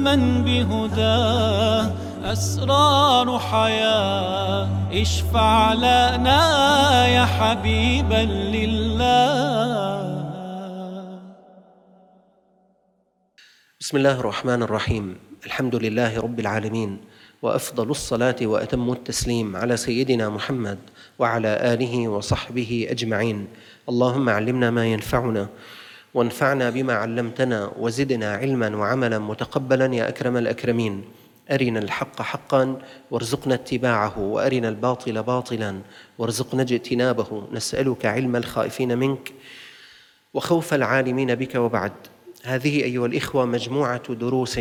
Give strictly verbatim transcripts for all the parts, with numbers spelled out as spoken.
من بهداه أسرار حياة، اشفع لنا يا حبيبا لله. بسم الله الرحمن الرحيم. الحمد لله رب العالمين، وأفضل الصلاة وأتم التسليم على سيدنا محمد وعلى آله وصحبه أجمعين. اللهم علمنا ما ينفعنا وانفعنا بما علمتنا وزدنا علما وعملا متقبلا يا أكرم الأكرمين. أرنا الحق حقا وارزقنا اتباعه، وأرنا الباطل باطلا وارزقنا اجتنابه. نسألك علم الخائفين منك وخوف العالمين بك. وبعد، هذه أيها الإخوة مجموعة دروس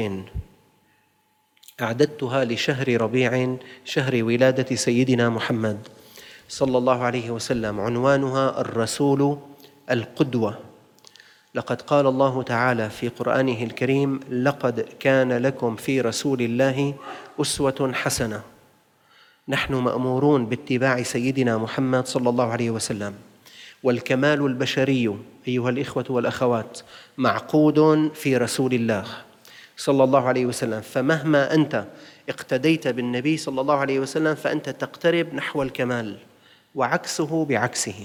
أعددتها لشهر ربيع، شهر ولادة سيدنا محمد صلى الله عليه وسلم. عنوانها الرسول القدوة. لقد قال الله تعالى في قرآنه الكريم: لقد كان لكم في رسول الله أسوة حسنة. نحن مأمورون باتباع سيدنا محمد صلى الله عليه وسلم، والكمال البشري أيها الإخوة والأخوات معقود في رسول الله صلى الله عليه وسلم. فمهما أنت اقتديت بالنبي صلى الله عليه وسلم فأنت تقترب نحو الكمال، وعكسه بعكسه.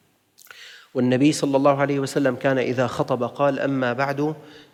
والنبي صلى الله عليه وسلم كان إذا خطب قال: أما بعد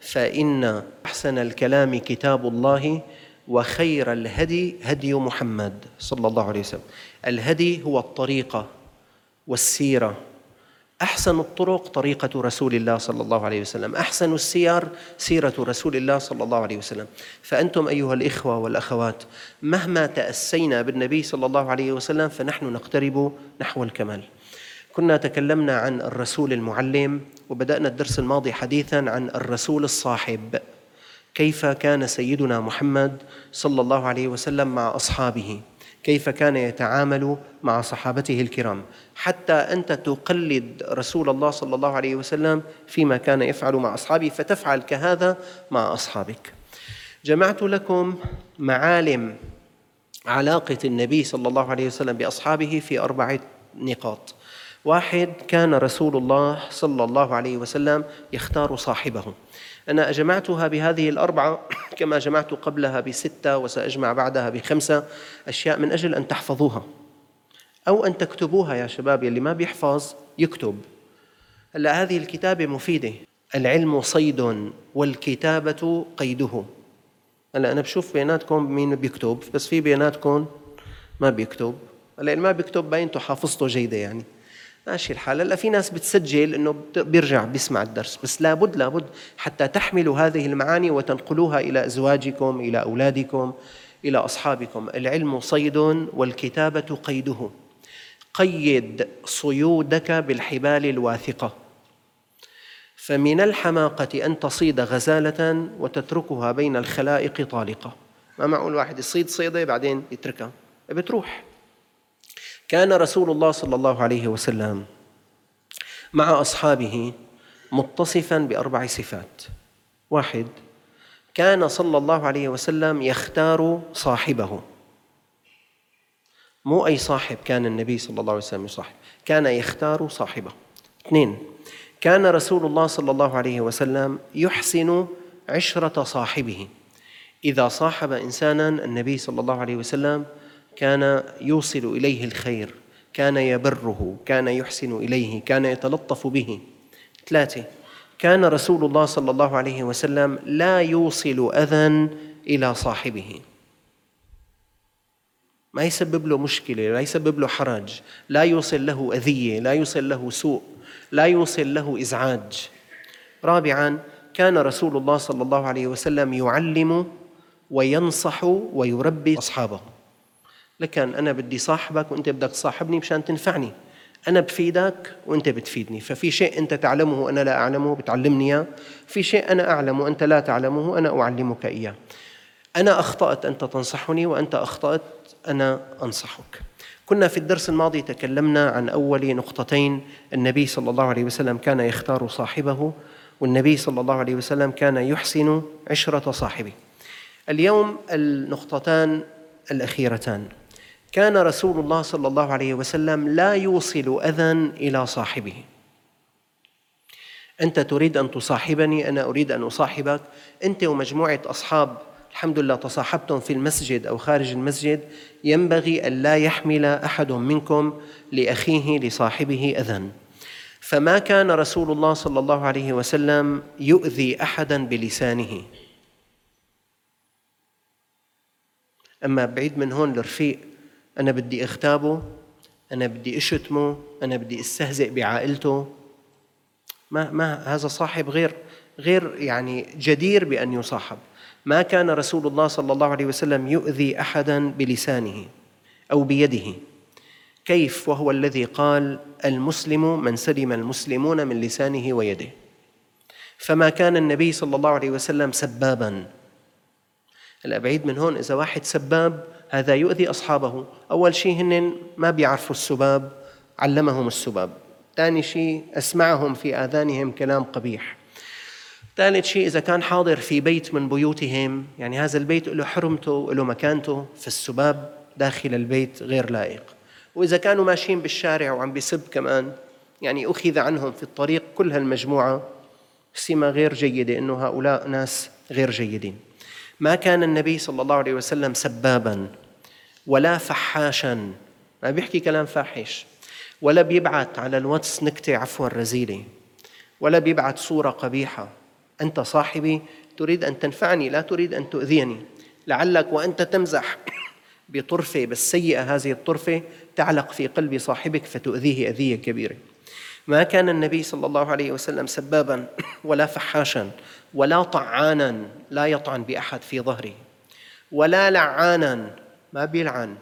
فإن أحسن الكلام كتاب الله، وخير الهدي هدي محمد صلى الله عليه وسلم. الهدي هو الطريقة والسيرة. أحسن الطرق طريقة رسول الله صلى الله عليه وسلم، أحسن السير سيرة رسول الله صلى الله عليه وسلم. فأنتم أيها الإخوة والأخوات مهما تأسينا بالنبي صلى الله عليه وسلم فنحن نقترب نحو الكمال. كنا تكلمنا عن الرسول المعلم، وبدأنا الدرس الماضي حديثاً عن الرسول الصاحب. كيف كان سيدنا محمد صلى الله عليه وسلم مع أصحابه، كيف كان يتعامل مع صحابته الكرام، حتى أنت تقلد رسول الله صلى الله عليه وسلم فيما كان يفعل مع أصحابه فتفعل كهذا مع أصحابك. جمعت لكم معالم علاقة النبي صلى الله عليه وسلم بأصحابه في أربعة نقاط. واحد، كان رسول الله صلى الله عليه وسلم يختار صاحبه. أنا جمعتها بهذه الأربعة كما جمعت قبلها بستة، وسأجمع بعدها بخمسة أشياء من أجل أن تحفظوها أو أن تكتبوها. يا شباب اللي ما بيحفظ يكتب. هلا هذه الكتابة مفيدة. العلم صيد والكتابة قيده. هلا أنا بشوف بيناتكم مين بيكتب، بس في بيناتكم ما بيكتب. هلا اللي ما بيكتب باين أنتم حافظته جيدة، يعني ماشي الحال. هلا في ناس بتسجل انه بيرجع بيسمع الدرس، بس لابد لابد حتى تحملوا هذه المعاني وتنقلوها الى ازواجكم، الى اولادكم، الى اصحابكم. العلم صيد والكتابة قيده. قيد صيودك بالحبال الواثقة. فمن الحماقة ان تصيد غزالة وتتركها بين الخلائق طالقة. ما معقول واحد يصيد صيدة بعدين يتركها، بتروح. كان رسول الله صلى الله عليه وسلم مع أصحابه متصفاً بأربع صفات. واحد، كان صلى الله عليه وسلم يختار صاحبه. مو أي صاحب كان النبي صلى الله عليه وسلم يصاحب، كان يختار صاحبه. اثنين، كان رسول الله صلى الله عليه وسلم يحسن عشرة صاحبه. إذا صاحب إنساناً النبي صلى الله عليه وسلم كان يوصل إليه الخير، كان يبره، كان يحسن إليه، كان يتلطف به. ثلاثة، كان رسول الله صلى الله عليه وسلم لا يوصل أذى إلى صاحبه. ما يسبب له مشكلة، لا يسبب له حرج، لا يوصل له أذية، لا يوصل له سوء، لا يوصل له إزعاج. رابعاً، كان رسول الله صلى الله عليه وسلم يعلم وينصح ويربي أصحابه. لكن أنا بدي صاحبك وأنت بدك تصاحبني مشان تنفعني. أنا بفيدك وأنت بتفيدني. ففي شيء أنت تعلمه وأنا لا أعلمه بتعلمني إياه، في شيء أنا أعلمه وأنت لا تعلمه أنا أعلمك إياه. أنا أخطأت أنت تنصحني، وأنت أخطأت أنا أنصحك. كنا في الدرس الماضي تكلمنا عن أول نقطتين. النبي صلى الله عليه وسلم كان يختار صاحبه، والنبي صلى الله عليه وسلم كان يحسن عشرة صاحبه. اليوم النقطتان الأخيرتان. كان رسول الله صلى الله عليه وسلم لا يوصل أذى إلى صاحبه. أنت تريد أن تصاحبني، أنا أريد أن أصاحبك، أنت ومجموعة أصحاب الحمد لله تصاحبتم في المسجد أو خارج المسجد، ينبغي أن لا يحمل أحد منكم لأخيه لصاحبه أذى. فما كان رسول الله صلى الله عليه وسلم يؤذي أحدا بلسانه. أما بعيد من هون الرفيق، أنا بدي اغتابه، أنا بدي أشتمه، أنا بدي استهزئ بعائلته، ما ما هذا صاحب غير غير يعني جدير بأن يصاحب. ما كان رسول الله صلى الله عليه وسلم يؤذي أحدا بلسانه أو بيده. كيف وهو الذي قال المسلم من سلم المسلمون من لسانه ويده؟ فما كان النبي صلى الله عليه وسلم سبابا. هلا بعيد من هون، إذا واحد سباب هذا يؤذي أصحابه. أول شيء هن ما بيعرفوا السباب، علمهم السباب. ثاني شيء أسمعهم في آذانهم كلام قبيح. ثالث شيء إذا كان حاضر في بيت من بيوتهم، يعني هذا البيت له حرمته له مكانته، فالسباب داخل البيت غير لائق. وإذا كانوا ماشيين بالشارع وعم بيسب كمان، يعني أخذ عنهم في الطريق كل هالمجموعة سمة غير جيدة، إنه هؤلاء ناس غير جيدين. ما كان النبي صلى الله عليه وسلم سبابا ولا فحاشا، ما بيحكي كلام فاحش، ولا بيبعت على الواتس نكتة عفوا رزيلة، ولا بيبعت صورة قبيحة. أنت صاحبي تريد أن تنفعني، لا تريد أن تؤذيني. لعلك وأنت تمزح بطرفة بس سيئة، هذه الطرفة تعلق في قلب صاحبك فتؤذيه أذية كبيرة. ما كان النبي صلى الله عليه وسلم سبابا ولا فحاشا ولا طعانا، لا يطعن بأحد في ظهره، ولا لعانا، ما بيلعن،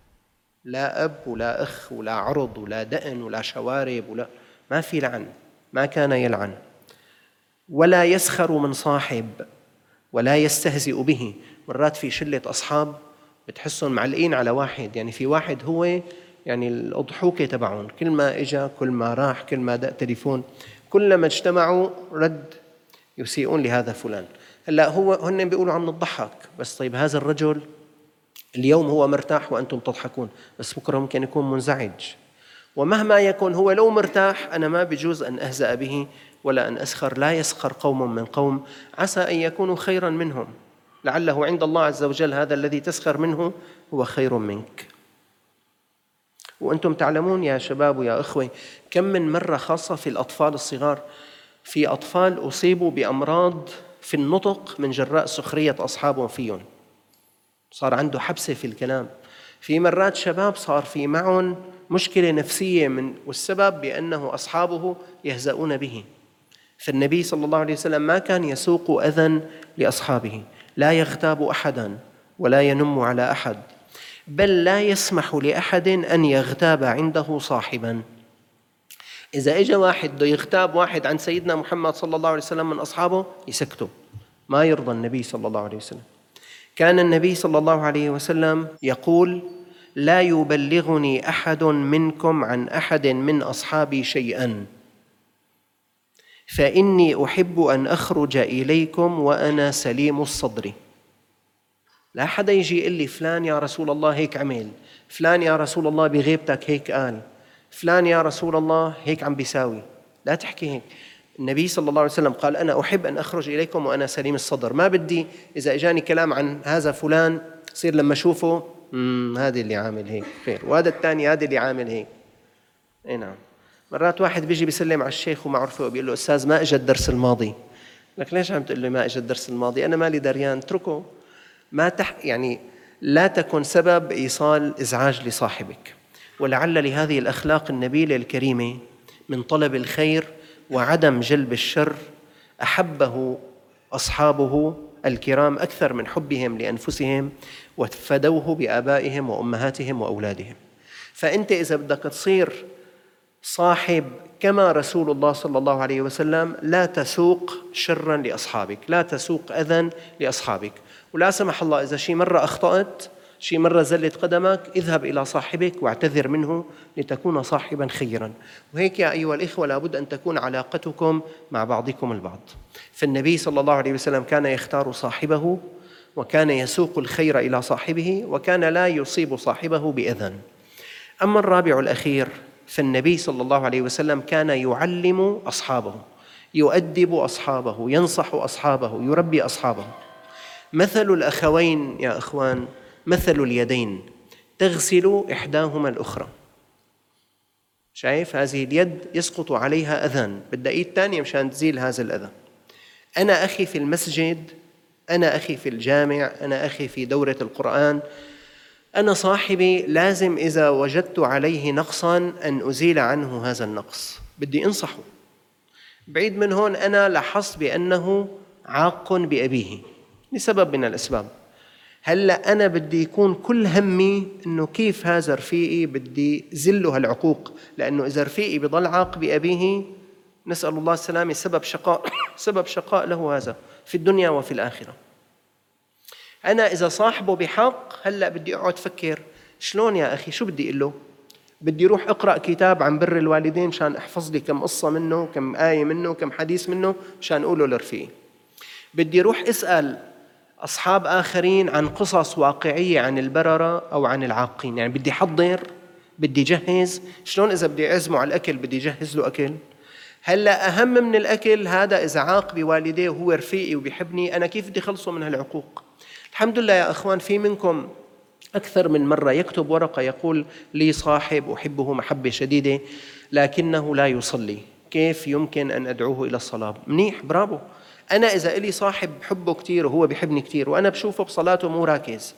لا أب ولا أخ ولا عرض ولا دقن ولا شوارب ولا، ما في لعن، ما كان يلعن. ولا يسخر من صاحب ولا يستهزئ به. مرات في شلة أصحاب بتحسهم معلقين على واحد، يعني في واحد هو يعني الأضحوكة تبعهم، كل ما إجا كل ما راح كل ما دق تليفون، كلما اجتمعوا رد يسيئون لهذا فلان. هلا هو هن بيقولوا عم نضحك، بس طيب هذا الرجل اليوم هو مرتاح وأنتم تضحكون، بس بكرة ممكن يكون منزعج. ومهما يكون هو لو مرتاح، أنا ما بجوز أن أهزأ به ولا أن أسخر. لا يسخر قوم من قوم عسى أن يكونوا خيرا منهم، لعله عند الله عز وجل هذا الذي تسخر منه هو خير منك. وأنتم تعلمون يا شباب ويا أخوة، كم من مرة خاصة في الأطفال الصغار، في أطفال أصيبوا بأمراض في النطق من جراء سخرية أصحابهم فيهم، صار عنده حبسة في الكلام. في مرات شباب صار في معهم مشكلة نفسية من والسبب بأنه أصحابه يهزؤون به. فالنبي صلى الله عليه وسلم ما كان يسوق أذى لأصحابه، لا يغتاب أحدا ولا ينم على أحد، بل لا يسمح لأحد أن يغتاب عنده صاحبا. إذا إجا واحد بده يغتاب واحد عن سيدنا محمد صلى الله عليه وسلم من أصحابه يسكتوا، ما يرضى النبي صلى الله عليه وسلم. كان النبي صلى الله عليه وسلم يقول: لا يبلغني أحد منكم عن أحد من أصحابي شيئا، فإني أحب أن أخرج إليكم وأنا سليم الصدر. لا حدا يجي يقول لي فلان يا رسول الله هيك عمل، فلان يا رسول الله بغيبتك هيك قال، فلان يا رسول الله هيك عم بيساوي. لا تحكي هيك. النبي صلى الله عليه وسلم قال: أنا أحب أن أخرج إليكم وأنا سليم الصدر. ما بدي إذا إجاني كلام عن هذا فلان صير لما أشوفه امم هذا اللي عامل هيك خير، وهذا الثاني هذا اللي عامل هيك. اي نعم. مرات واحد بيجي بيسلم على الشيخ وما عرفه، بيقول له: أستاذ ما إجا الدرس الماضي. لك ليش عم تقول لي ما إجا الدرس الماضي؟ أنا مالي دريان، اتركه. ما تح يعني لا تكن سبب إيصال إزعاج لصاحبك. ولعل لهذه الأخلاق النبيلة الكريمة من طلب الخير وعدم جلب الشر أحبه أصحابه الكرام أكثر من حبهم لأنفسهم، وفدوه بآبائهم وأمهاتهم وأولادهم. فأنت إذا بدك تصير صاحب كما رسول الله صلى الله عليه وسلم، لا تسوق شرا لأصحابك، لا تسوق أذى لأصحابك. ولا سمح الله إذا شي مرة أخطأت، شي مرة زلت قدمك، اذهب إلى صاحبك واعتذر منه لتكون صاحبا خيرا. وهيك يا أيها الإخوة لابد أن تكون علاقتكم مع بعضكم البعض. فالنبي صلى الله عليه وسلم كان يختار صاحبه، وكان يسوق الخير إلى صاحبه، وكان لا يصيب صاحبه بأذى. أما الرابع الأخير، فالنبي صلى الله عليه وسلم كان يعلم أصحابه، يؤدب أصحابه، ينصح أصحابه، يربي أصحابه. مثل الأخوين يا أخوان مثل اليدين تغسل إحداهما الأخرى. شايف هذه اليد يسقط عليها أذان، بدها إيد تانية مشان تزيل هذا الأذى. أنا أخي في المسجد، أنا أخي في الجامع، أنا أخي في دورة القرآن، أنا صاحبي لازم إذا وجدت عليه نقصاً أن أزيل عنه هذا النقص، بدي أنصحه. بعيد من هون أنا لاحظت بأنه عاق بأبيه لسبب من الأسباب، هلأ أنا بدي يكون كل همي أنه كيف هذا رفيقي بدي زله هالعقوق، لأنه إذا رفيقي بضل عاق بأبيه نسأل الله السلامة سبب شقاء سبب شقاء له هذا في الدنيا وفي الآخرة. أنا إذا صاحبه بحق هلأ بدي أقعد فكر شلون يا أخي، شو بدي أقول له؟ بدي روح أقرأ كتاب عن بر الوالدين مشان أحفظ لي كم قصة منه، كم آية منه، كم حديث منه مشان أقوله لرفيقي. بدي روح أسأل أصحاب آخرين عن قصص واقعية عن البررة أو عن العاقين، يعني بدي حضر، بدي جهز. شلون إذا بدي أعزمه على الأكل بدي جهز له أكل. هلأ أهم من الأكل هذا إذا عاق بوالديه وهو رفيقي وبيحبني، أنا كيف بدي خلصه من هالعقوق؟ الحمد لله يا أخوان في منكم أكثر من مرة يكتب ورقة يقول لي صاحب أحبه محبة شديدة لكنه لا يصلي، كيف يمكن أن أدعوه إلى الصلاة؟ منيح، برافو. أنا إذا إلي صاحب بحبه كتير وهو بيحبني كتير وأنا بشوفه بصلاته مو راكز،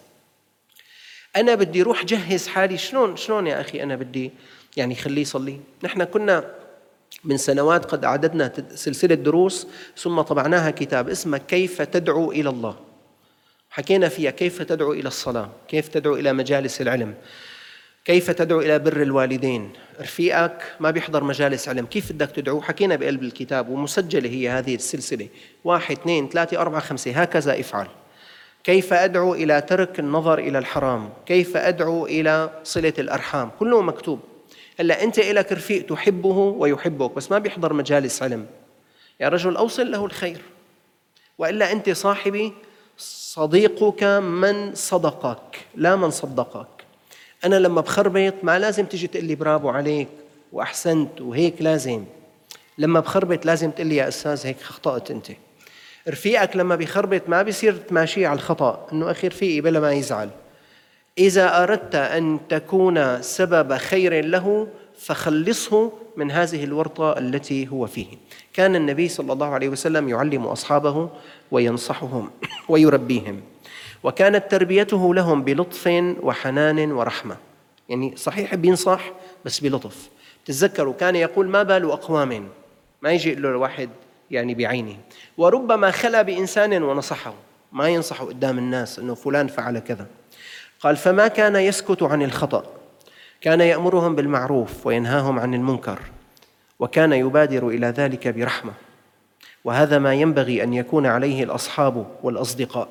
أنا بدي روح جهز حالي. شلون شلون يا أخي أنا بدي يعني خليه يصلي؟ نحن كنا من سنوات قد أعددنا سلسلة دروس ثم طبعناها كتاب اسمه كيف تدعو إلى الله، حكينا فيها كيف تدعو إلى الصلاة، كيف تدعو إلى مجالس العلم، كيف تدعو إلى بر الوالدين. رفيقك ما بيحضر مجالس علم كيف بدك تدعو؟ حكينا بقلب الكتاب ومسجلة هي هذه السلسلة، واحد اثنين ثلاثة أربعة خمسة هكذا افعل. كيف أدعو إلى ترك النظر إلى الحرام، كيف أدعو إلى صلة الأرحام، كله مكتوب. هلا أنت إلك رفيق تحبه ويحبك بس ما بيحضر مجالس علم، يا رجل أوصل له الخير، وإلا أنت صاحبي صديقك من صدقك لا من صدقك. أنا لما بخربط ما لازم تجي تقول لي برافو عليك وأحسنت وهيك، لازم لما بخربط لازم تقول لي يا أستاذ هيك خطأت أنت. رفيقك لما بيخربط ما بيصير تماشيه على الخطأ إنه أخي رفيقي بلا ما يزعل. إذا أردت أن تكون سبب خير له فخلصه من هذه الورطة التي هو فيه. كان النبي صلى الله عليه وسلم يعلم أصحابه وينصحهم ويربيهم، وكانت تربيته لهم بلطف وحنان ورحمة. يعني صحيح بينصح بس بلطف. تتذكروا كان يقول ما بال أقوام، ما يجي يقول له الواحد يعني بعينه، وربما خلى بإنسان ونصحه، ما ينصحه قدام الناس أنه فلان فعل كذا. قال فما كان يسكت عن الخطأ، كان يأمرهم بالمعروف وينهاهم عن المنكر، وكان يبادر إلى ذلك برحمة. وهذا ما ينبغي أن يكون عليه الأصحاب والأصدقاء.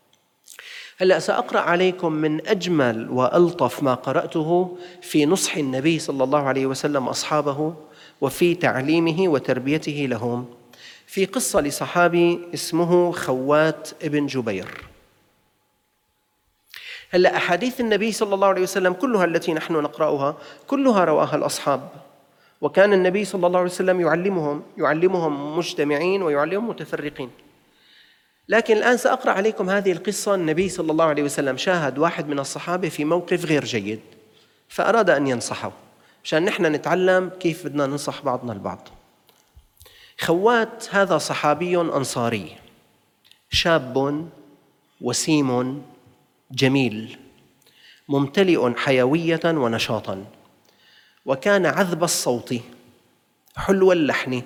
هلأ سأقرأ عليكم من أجمل وألطف ما قرأته في نصح النبي صلى الله عليه وسلم أصحابه وفي تعليمه وتربيته لهم، في قصة لصحابي اسمه خوات ابن جبير. هلأ أحاديث النبي صلى الله عليه وسلم كلها التي نحن نقرأها كلها رواها الأصحاب، وكان النبي صلى الله عليه وسلم يعلمهم يعلمهم مجتمعين ويعلمهم متفرقين. لكن الآن سأقرأ عليكم هذه القصة. النبي صلى الله عليه وسلم شاهد واحد من الصحابة في موقف غير جيد فأراد أن ينصحه مشان نحن نتعلم كيف بدنا ننصح بعضنا البعض. خوات هذا صحابي أنصاري شاب وسيم جميل ممتلئ حيوية ونشاطا، وكان عذب الصوت حلو اللحن،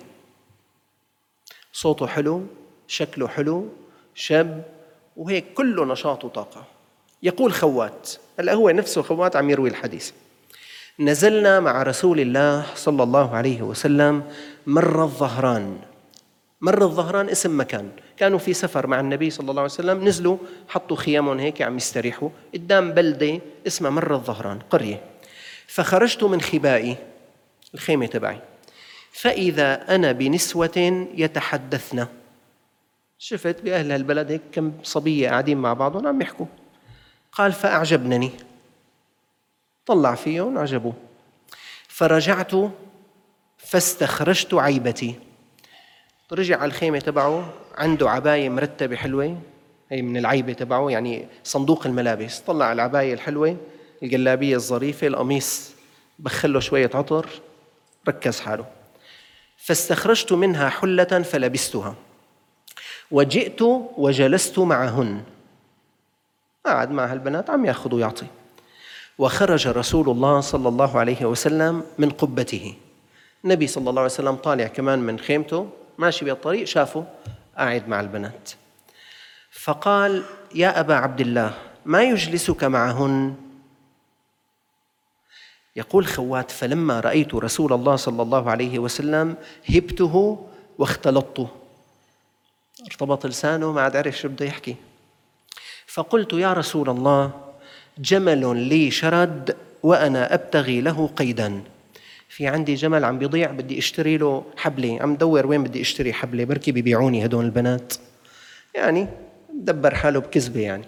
صوته حلو، شكله حلو، شاب وهيك كله نشاط وطاقة. يقول خوات، هلا هو نفسه خوات عم يروي الحديث: نزلنا مع رسول الله صلى الله عليه وسلم مر الظهران. مر الظهران اسم مكان، كانوا في سفر مع النبي صلى الله عليه وسلم، نزلوا حطوا خيامهم هيك عم يستريحوا قدام بلدة اسمها مر الظهران، قرية. فخرجت من خبائي الخيمة تبعي فإذا أنا بنسوة يتحدثن. شفت بأهل البلد هيك كم صبية قاعدين مع بعضهم عم يحكوا. قال فأعجبنني، طلع فيهم عجبوا، فرجعت فاستخرجت عيبتي. رجع على الخيمة تبعه عنده عباية مرتبة حلوة هي من العيبة تبعه، يعني صندوق الملابس، طلع العباية الحلوة، الجلابية الظريفة، القميص بخله شوية عطر، ركز حاله. فاستخرجت منها حلة فلبستها وجئت وجلست معهن، قعد مع هالبنات عم ياخذ ويعطي. وخرج رسول الله صلى الله عليه وسلم من قبته، النبي صلى الله عليه وسلم طالع كمان من خيمته ماشي بالطريق، شافه قاعد مع البنات، فقال: يا أبا عبد الله ما يجلسك معهن؟ يقول خوات: فلما رأيت رسول الله صلى الله عليه وسلم هبته واختلطته، ارتبط لسانه ما عاد عرف شو بده يحكي. فقلت: يا رسول الله جمل لي شرد وأنا أبتغي له قيدا، في عندي جمل عم بيضيع بدي اشتري له حبلة، عم دور وين بدي اشتري حبلة، بركي بيبيعوني هدول البنات، يعني دبر حاله بكذبة يعني.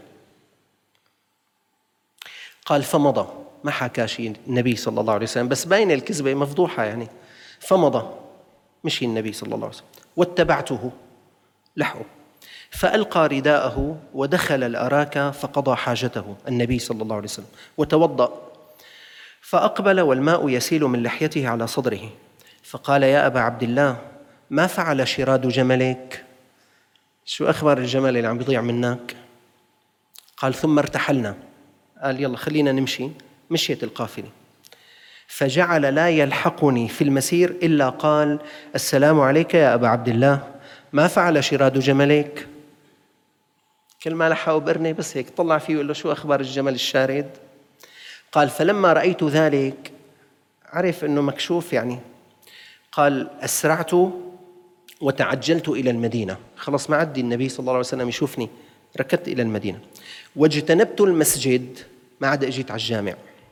قال: فمضى، ما حكى شيء النبي صلى الله عليه وسلم، بس باين الكذبة مفضوحة يعني. فمضى، مشي النبي صلى الله عليه وسلم، واتبعته لحقه، فألقى رداءه ودخل الأراك فقضى حاجته النبي صلى الله عليه وسلم وتوضأ، فأقبل والماء يسيل من لحيته على صدره، فقال: يا أبا عبد الله ما فعل شراد جملك؟ شو أخبار الجمل اللي عم بيضيع منك؟ قال: ثم ارتحلنا، قال يلا خلينا نمشي، مشيت القافلة، فجعل لا يلحقني في المسير إلا قال: السلام عليك يا أبا عبد الله ما فعل شراد جملك؟ كل ما لحقه بقرنه بس هيك طلع فيه وقال له: شو أخبار الجمل الشارد؟ قال: فلما رأيت ذلك، عرف أنه مكشوف يعني، قال: أسرعت وتعجلت إلى المدينة، خلص ما عدي النبي صلى الله عليه وسلم يشوفني، ركضت إلى المدينة، واجتنبت المسجد، ما عاد أجيت على الجامع،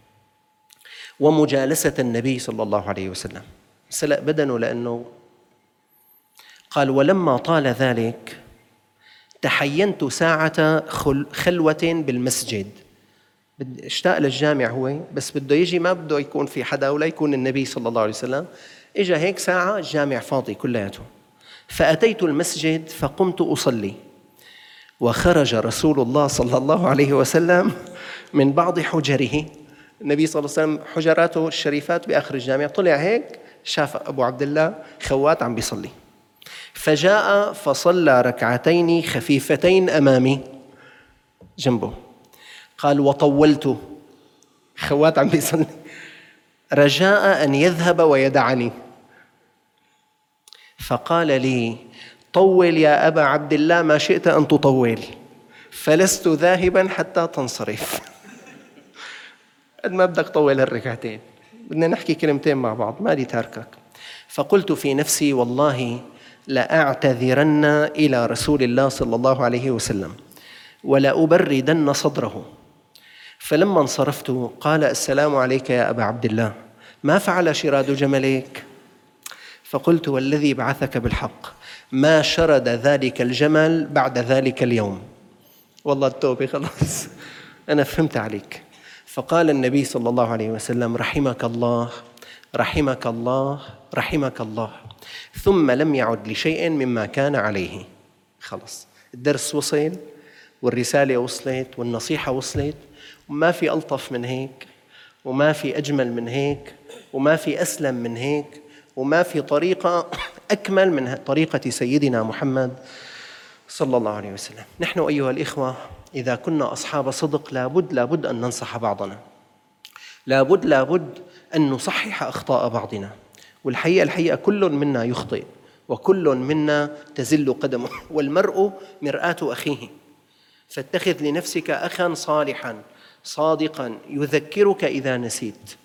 ومجالسة النبي صلى الله عليه وسلم، سلق بدنه لأنه. قال: ولما طال ذلك تحينت ساعة خلوة بالمسجد، اشتاق للجامع هو، بس بده يجي ما بده يكون في حدا ولا يكون النبي صلى الله عليه وسلم، إجا هيك ساعة الجامع فاضي كلياته. فأتيت المسجد فقمت أصلي، وخرج رسول الله صلى الله عليه وسلم من بعض حجره، النبي صلى الله عليه وسلم حجراته الشريفات بآخر الجامع، طلع هيك شاف أبو عبد الله خوات عم بيصلي، فجاء فصلى ركعتين خفيفتين أمامي جنبه. قال: وطولت، خوات عم بيصلي، رجاء أن يذهب ويدعني، فقال لي: طول يا أبا عبد الله ما شئت أن تطول، فلست ذاهبا حتى تنصرف. قد ما بدك طول هالركعتين، بدنا نحكي كلمتين مع بعض، ما لي تاركك. فقلت في نفسي: والله لأعتذرن إلى رسول الله صلى الله عليه وسلم ولأبردن صدره. فلما انصرفت قال: السلام عليك يا أبا عبد الله ما فعل شراد جملك؟ فقلت: والذي بعثك بالحق ما شرد ذلك الجمل بعد ذلك اليوم، والله التوبة خلاص أنا فهمت عليك. فقال النبي صلى الله عليه وسلم: رحمك الله رحمك الله رحمك الله، ثم لم يعد لشيء مما كان عليه. خلص الدرس وصل والرسالة وصلت والنصيحة وصلت، وما في ألطف من هيك، وما في أجمل من هيك، وما في أسلم من هيك، وما في طريقة أكمل من طريقة سيدنا محمد صلى الله عليه وسلم. نحن أيها الإخوة إذا كنا أصحاب صدق لابد لابد أن ننصح بعضنا، لابد لابد أن نصحح أخطاء بعضنا، والحقيقة الحقيقة كل منا يخطئ وكل منا تزل قدمه، والمرء مرآة أخيه، فاتخذ لنفسك أخا صالحا صادقا يذكرك إذا نسيت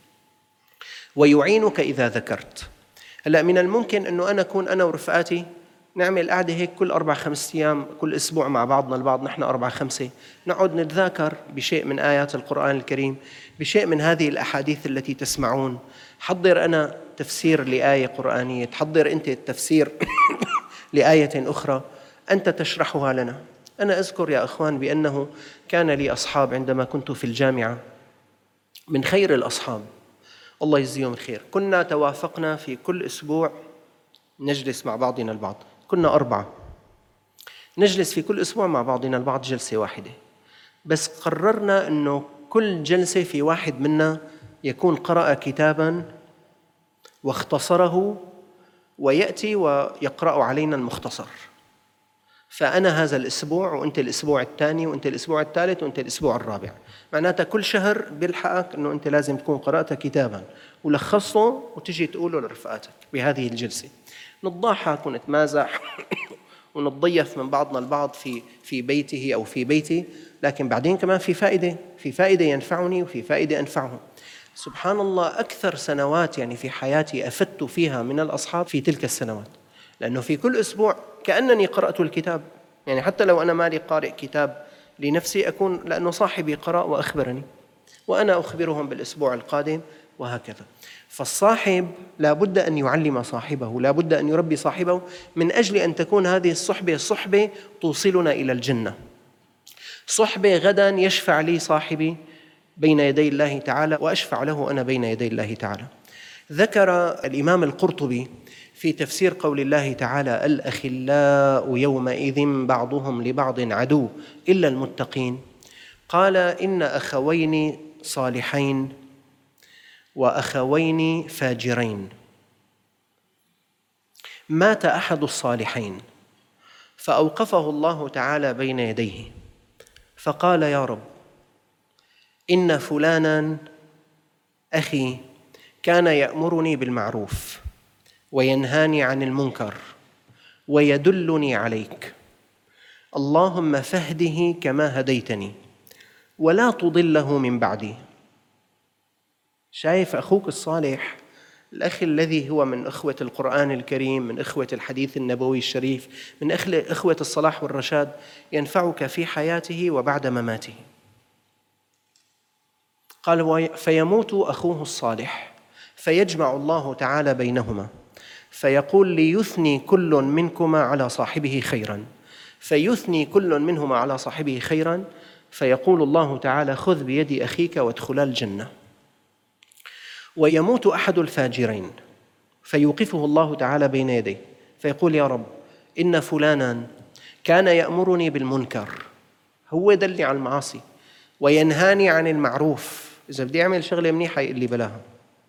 ويعينك إذا ذكرت. هلأ من الممكن أنه أنا أكون أنا ورفقاتي نعمل قعدة هيك كل أربع خمسة أيام، كل أسبوع مع بعضنا البعض، نحن أربعة خمسة نقعد نتذاكر بشيء من آيات القرآن الكريم، بشيء من هذه الأحاديث التي تسمعون. حضر أنا تفسير لآية قرآنية، تحضر أنت التفسير لآية أخرى، أنت تشرحها لنا. أنا أذكر يا أخوان بأنه كان لي أصحاب عندما كنت في الجامعة من خير الأصحاب الله يجزيهم الخير، كنا توافقنا في كل أسبوع نجلس مع بعضنا البعض، كنا أربعة نجلس في كل أسبوع مع بعضنا البعض جلسة واحدة، بس قررنا أنه كل جلسة في واحد منا يكون قرأ كتاباً واختصره ويأتي ويقرأ علينا المختصر. فأنا هذا الأسبوع وأنت الأسبوع الثاني وأنت الأسبوع الثالث وأنت الأسبوع الرابع، معناتها كل شهر بيلحقك أنه أنت لازم تكون قرأت كتاباً ولخصه وتجي تقوله لرفقاتك بهذه الجلسة. نتضاحك ونتمازح ونتضيف من بعضنا البعض في في بيته أو في بيتي، لكن بعدين كمان في فائدة في فائدة ينفعني وفي فائدة أنفعه. سبحان الله، أكثر سنوات يعني في حياتي أفدت فيها من الأصحاب في تلك السنوات، لأنه في كل أسبوع كأنني قرأت الكتاب. يعني حتى لو أنا مالي قارئ كتاب لنفسي أكون، لأنه صاحبي قرأ وأخبرني وأنا أخبرهم بالأسبوع القادم وهكذا. فالصاحب لا بد أن يعلم صاحبه، لا بد أن يربي صاحبه، من أجل أن تكون هذه الصحبة صحبة توصلنا إلى الجنة، صحبة غدا يشفع لي صاحبي بين يدي الله تعالى وأشفع له أنا بين يدي الله تعالى. ذكر الإمام القرطبي في تفسير قول الله تعالى: الأخلاء يومئذ بعضهم لبعض عدو إلا المتقين، قال: إن أخوين صالحين وأخوين فاجرين، مات أحد الصالحين فأوقفه الله تعالى بين يديه فقال: يا رب، إن فلانا أخي كان يأمرني بالمعروف وينهاني عن المنكر ويدلني عليك، اللهم فاهده كما هديتني ولا تضله من بعدي. شايف أخوك الصالح، الأخ الذي هو من أخوة القرآن الكريم، من أخوة الحديث النبوي الشريف، من أخوة الصلاح والرشاد، ينفعك في حياته وبعد مماته. قال: فيموت أخوه الصالح فيجمع الله تعالى بينهما فيقول: ليثني كل منكما على صاحبه خيرا، فيثني كل منهما على صاحبه خيرا، فيقول الله تعالى: خذ بيد أخيك وادخلا الجنة. ويموت أحد الفاجرين فيوقفه الله تعالى بين يديه فيقول: يا رب، إن فلانا كان يأمرني بالمنكر، هو دلني على المعاصي، وينهاني عن المعروف، إذا بدي أعمل شغلة منيحة يقول لي بلاها،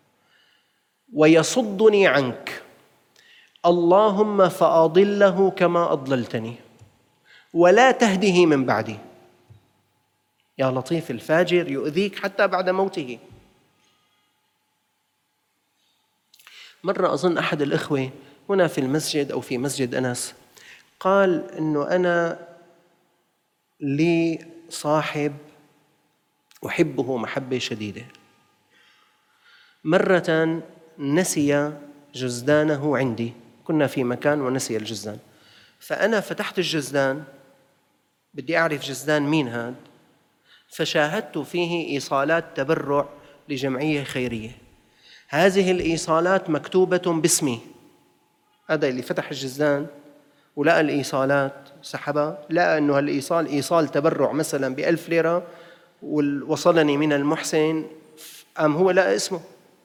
ويصدني عنك، اللهم فأضله كما أضللتني ولا تهده من بعدي. يا لطيف، الفاجر يؤذيك حتى بعد موته. مرة أظن أحد الإخوة هنا في المسجد أو في مسجد أنس قال إنه أنا لي صاحب أحبه محبة شديدة، مرة نسي جزدانه عندي، كنا في مكان ونسي الجزدان، فأنا فتحت الجزدان بدي أعرف جزدان مين هذا، فشاهدت فيه إيصالات تبرع لجمعية خيرية. هذه الإيصالات مكتوبة باسمي. هذا اللي فتح الجزدان ولقى الإيصالات سحبها، لقى أنه هالإيصال إيصال تبرع مثلا بألف ليرة ووصلني من المحسن، قام هو لقى اسمه،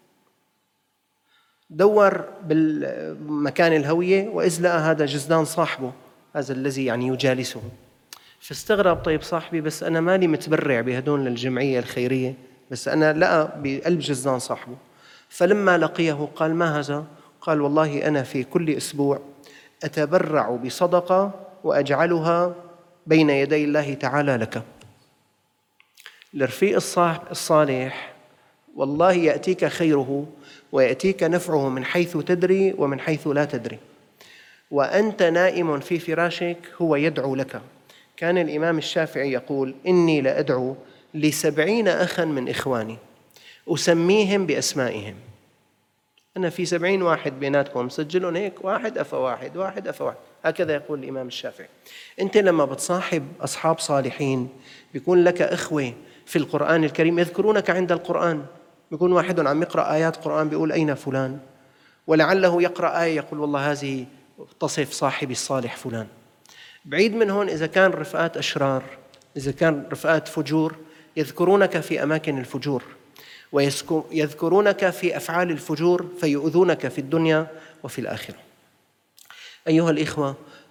دور بالمكان الهوية وإذ لقى هذا جزدان صاحبه، هذا الذي يعني يجالسه. فاستغرب: طيب صاحبي، بس أنا مالي متبرع بهدون للجمعية الخيرية، بس أنا لقى بقلب جزدان صاحبه. فلما لقيه قال: ما هذا؟ قال: والله أنا في كل أسبوع أتبرع بصدقة وأجعلها بين يدي الله تعالى لك. الرفيق الصالح والله يأتيك خيره ويأتيك نفعه من حيث تدري ومن حيث لا تدري، وأنت نائم في فراشك هو يدعو لك. كان الإمام الشافعي يقول: إني لأدعو لسبعين أخا من إخواني أسميهم بأسمائهم. أنا في سبعين واحد بيناتكم مسجلون هيك، واحد أفا واحد، واحد أفا واحد، هكذا يقول الإمام الشافعي. أنت لما بتصاحب أصحاب صالحين بيكون لك إخوة في القرآن الكريم يذكرونك عند القرآن، بيكون واحد عم يقرأ آيات قرآن بيقول: أين فلان؟ ولعله يقرأ آية يقول: والله هذه تصف صاحبي الصالح فلان. بعيد من هون إذا كان رفقات أشرار، إذا كان رفقات فجور، يذكرونك في أماكن الفجور ويذكرونك في أفعال الفجور فيؤذونك في الدنيا وفي الآخرة. أيها الإخوة،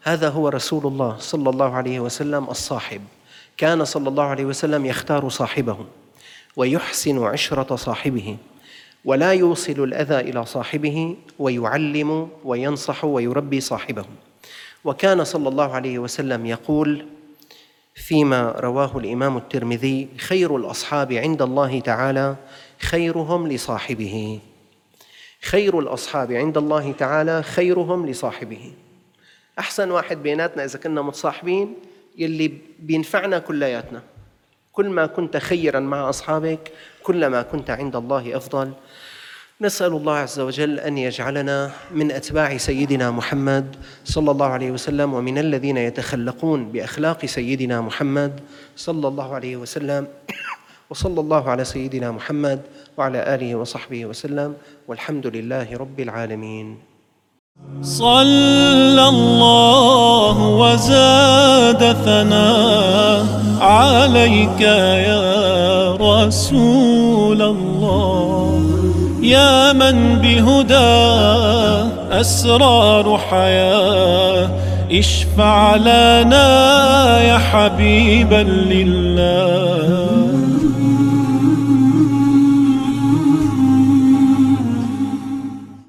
هذا هو رسول الله صلى الله عليه وسلم الصاحب. كان صلى الله عليه وسلم يختار صاحبه ويحسن عشرة صاحبه، ولا يوصل الأذى إلى صاحبه، ويعلم وينصح ويربي صاحبه. وكان صلى الله عليه وسلم يقول فيما رواه الإمام الترمذي: خير الأصحاب عند الله تعالى خيرهم لصاحبه. خير الأصحاب عند الله تعالى خيرهم لصاحبه. أحسن واحد بيناتنا إذا كنا متصاحبين يلي بينفعنا كلياتنا. كل ما كنت خيراً مع أصحابك كلما كنت عند الله أفضل. نسأل الله عز وجل أن يجعلنا من أتباع سيدنا محمد صلى الله عليه وسلم، ومن الذين يتخلقون بأخلاق سيدنا محمد صلى الله عليه وسلم. وصلى الله على سيدنا محمد وعلى آله وصحبه وسلم، والحمد لله رب العالمين. صلى الله وزاد ثناء عليك يا رسول الله، يا من بهداه أسرار حياة، اشفع لنا يا حبيبا لله.